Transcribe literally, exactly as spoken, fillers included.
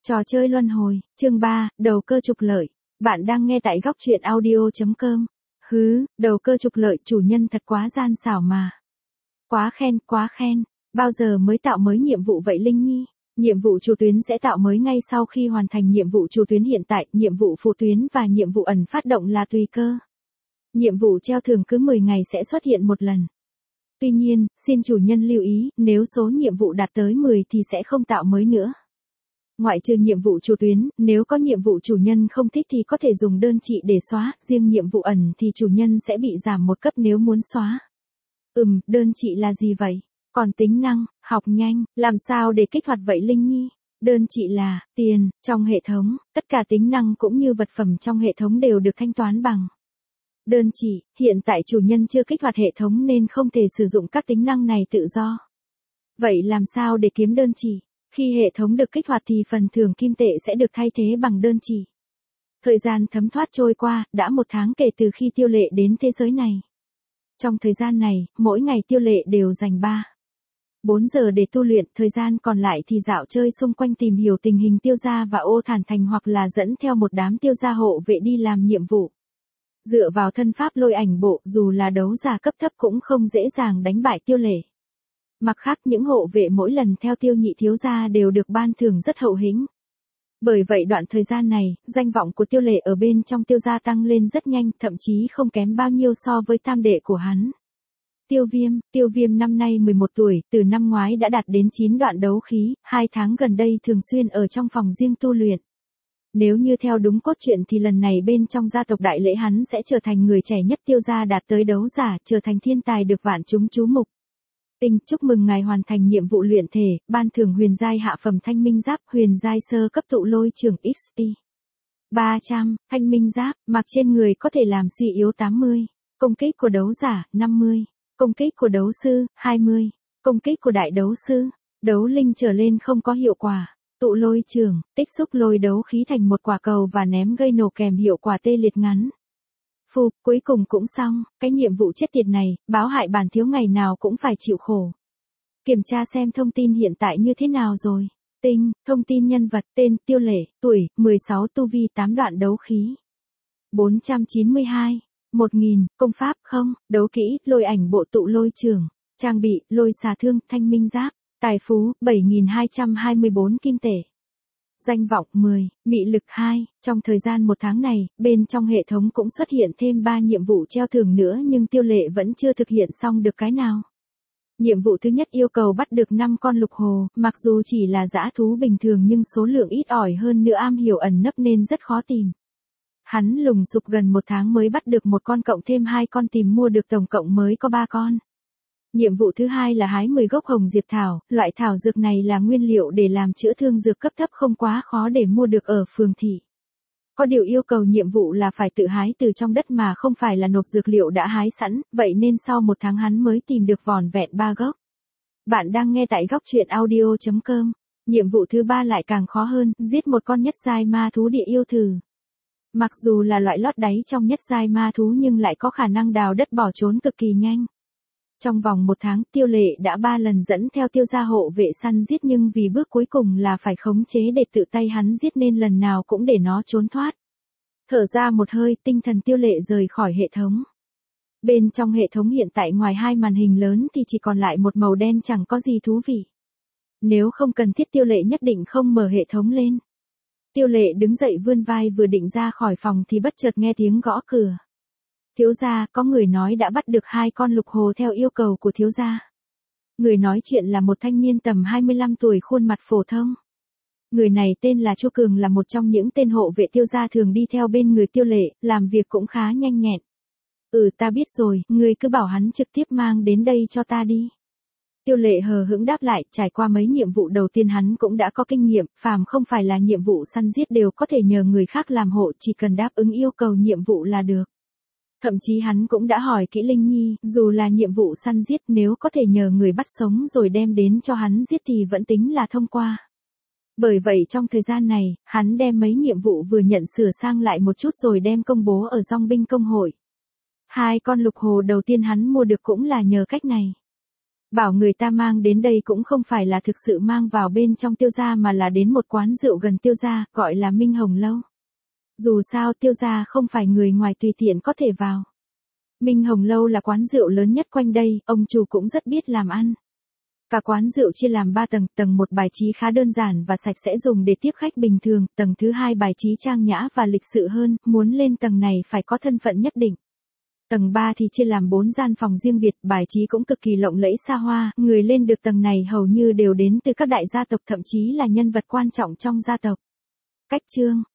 Trò chơi luân hồi, chương ba, đầu cơ trục lợi. Bạn đang nghe tại góc truyện audio chấm com. Hứ, đầu cơ trục lợi, chủ nhân thật quá gian xảo mà. Quá khen, quá khen. Bao giờ mới tạo mới nhiệm vụ vậy Linh Nhi? Nhiệm vụ chủ tuyến sẽ tạo mới ngay sau khi hoàn thành nhiệm vụ chủ tuyến hiện tại, nhiệm vụ phụ tuyến và nhiệm vụ ẩn phát động là tùy cơ. Nhiệm vụ treo thưởng cứ mười ngày sẽ xuất hiện một lần. Tuy nhiên, xin chủ nhân lưu ý, nếu số nhiệm vụ đạt tới mười thì sẽ không tạo mới nữa. Ngoại trừ nhiệm vụ chủ tuyến, nếu có nhiệm vụ chủ nhân không thích thì có thể dùng đơn trị để xóa, riêng nhiệm vụ ẩn thì chủ nhân sẽ bị giảm một cấp nếu muốn xóa. Ừm, đơn trị là gì vậy? Còn tính năng, học nhanh, làm sao để kích hoạt vậy Linh Nhi? Đơn trị là, tiền, trong hệ thống, tất cả tính năng cũng như vật phẩm trong hệ thống đều được thanh toán bằng đơn trị. Hiện tại chủ nhân chưa kích hoạt hệ thống nên không thể sử dụng các tính năng này tự do. Vậy làm sao để kiếm đơn trị? Khi hệ thống được kích hoạt thì phần thưởng kim tệ sẽ được thay thế bằng đơn trị. Thời gian thấm thoát trôi qua, đã một tháng kể từ khi Tiêu Lệ đến thế giới này. Trong thời gian này, mỗi ngày Tiêu Lệ đều dành ba bốn giờ để tu luyện, thời gian còn lại thì dạo chơi xung quanh tìm hiểu tình hình Tiêu gia và Ô Thản Thành hoặc là dẫn theo một đám Tiêu gia hộ vệ đi làm nhiệm vụ. Dựa vào thân pháp lôi ảnh bộ, dù là đấu giả cấp thấp cũng không dễ dàng đánh bại Tiêu Lệ. Mặt khác những hộ vệ mỗi lần theo Tiêu nhị thiếu gia đều được ban thưởng rất hậu hĩnh. Bởi vậy đoạn thời gian này, danh vọng của Tiêu Lệ ở bên trong Tiêu gia tăng lên rất nhanh, thậm chí không kém bao nhiêu so với tam đệ của hắn. Tiêu Viêm, Tiêu Viêm năm nay mười một tuổi, từ năm ngoái đã đạt đến chín đoạn đấu khí, hai tháng gần đây thường xuyên ở trong phòng riêng tu luyện. Nếu như theo đúng cốt truyện thì lần này bên trong gia tộc đại lễ hắn sẽ trở thành người trẻ nhất Tiêu gia đạt tới đấu giả, trở thành thiên tài được vạn chúng chú mục. Tinh, chúc mừng ngài hoàn thành nhiệm vụ luyện thể, ban thưởng huyền giai hạ phẩm thanh minh giáp, huyền giai sơ cấp tụ lôi trường ích pê. ba trăm, thanh minh giáp, mặc trên người có thể làm suy yếu tám mươi. Công kích của đấu giả, năm mươi. Công kích của đấu sư, hai mươi. Công kích của đại đấu sư, đấu linh trở lên không có hiệu quả. Tụ lôi trường, tích xúc lôi đấu khí thành một quả cầu và ném gây nổ kèm hiệu quả tê liệt ngắn. Phù, cuối cùng cũng xong, cái nhiệm vụ chết tiệt này, báo hại bản thiếu ngày nào cũng phải chịu khổ. Kiểm tra xem thông tin hiện tại như thế nào rồi. Tinh, thông tin nhân vật, tên, Tiêu Lệ, tuổi, mười sáu, tu vi tám đoạn đấu khí. bốn trăm chín mươi hai, một nghìn, công pháp, không, đấu kỹ, lôi ảnh bộ tụ lôi trường, trang bị, lôi xà thương, thanh minh giáp, tài phú, bảy nghìn hai trăm hai mươi bốn kim tệ. Danh vọng mười, mị lực hai, trong thời gian một tháng này, bên trong hệ thống cũng xuất hiện thêm ba nhiệm vụ treo thưởng nữa nhưng Tiêu Lệ vẫn chưa thực hiện xong được cái nào. Nhiệm vụ thứ nhất yêu cầu bắt được năm con lục hồ, mặc dù chỉ là dã thú bình thường nhưng số lượng ít ỏi hơn nữa am hiểu ẩn nấp nên rất khó tìm. Hắn lùng sục gần một tháng mới bắt được một con cộng thêm hai con tìm mua được tổng cộng mới có ba con. Nhiệm vụ thứ hai là hái mười gốc hồng diệp thảo, loại thảo dược này là nguyên liệu để làm chữa thương dược cấp thấp không quá khó để mua được ở phường thị. Có điều yêu cầu nhiệm vụ là phải tự hái từ trong đất mà không phải là nộp dược liệu đã hái sẵn, vậy nên sau một tháng hắn mới tìm được vỏn vẹn ba gốc. Bạn đang nghe tại góc truyện audio chấm com. Nhiệm vụ thứ ba lại càng khó hơn, giết một con nhất giai ma thú địa yêu thử. Mặc dù là loại lót đáy trong nhất giai ma thú nhưng lại có khả năng đào đất bỏ trốn cực kỳ nhanh. Trong vòng một tháng Tiêu Lệ đã ba lần dẫn theo Tiêu gia hộ vệ săn giết nhưng vì bước cuối cùng là phải khống chế để tự tay hắn giết nên lần nào cũng để nó trốn thoát. Thở ra một hơi, tinh thần Tiêu Lệ rời khỏi hệ thống. Bên trong hệ thống hiện tại ngoài hai màn hình lớn thì chỉ còn lại một màu đen chẳng có gì thú vị. Nếu không cần thiết Tiêu Lệ nhất định không mở hệ thống lên. Tiêu Lệ đứng dậy vươn vai vừa định ra khỏi phòng thì bất chợt nghe tiếng gõ cửa. Thiếu gia, có người nói đã bắt được hai con lục hồ theo yêu cầu của thiếu gia. Người nói chuyện là một thanh niên tầm hai mươi lăm tuổi khuôn mặt phổ thông. Người này tên là Chu Cường là một trong những tên hộ vệ Tiêu gia thường đi theo bên người Tiêu Lệ, làm việc cũng khá nhanh nhẹn. Ừ ta biết rồi, người cứ bảo hắn trực tiếp mang đến đây cho ta đi. Tiêu Lệ hờ hững đáp lại, trải qua mấy nhiệm vụ đầu tiên hắn cũng đã có kinh nghiệm, phàm không phải là nhiệm vụ săn giết đều có thể nhờ người khác làm hộ, chỉ cần đáp ứng yêu cầu nhiệm vụ là được. Thậm chí hắn cũng đã hỏi kỹ Linh Nhi, dù là nhiệm vụ săn giết nếu có thể nhờ người bắt sống rồi đem đến cho hắn giết thì vẫn tính là thông qua. Bởi vậy trong thời gian này, hắn đem mấy nhiệm vụ vừa nhận sửa sang lại một chút rồi đem công bố ở dòng binh công hội. Hai con lục hồ đầu tiên hắn mua được cũng là nhờ cách này. Bảo người ta mang đến đây cũng không phải là thực sự mang vào bên trong Tiêu gia mà là đến một quán rượu gần Tiêu gia, gọi là Minh Hồng Lâu. Dù sao Tiêu gia không phải người ngoài tùy tiện có thể vào. Minh Hồng Lâu là quán rượu lớn nhất quanh đây, ông chủ cũng rất biết làm ăn. Cả quán rượu chia làm ba tầng, tầng một bài trí khá đơn giản và sạch sẽ dùng để tiếp khách bình thường, tầng thứ hai bài trí trang nhã và lịch sự hơn, muốn lên tầng này phải có thân phận nhất định. Tầng ba thì chia làm bốn gian phòng riêng biệt, bài trí cũng cực kỳ lộng lẫy xa hoa, người lên được tầng này hầu như đều đến từ các đại gia tộc thậm chí là nhân vật quan trọng trong gia tộc. Cách chương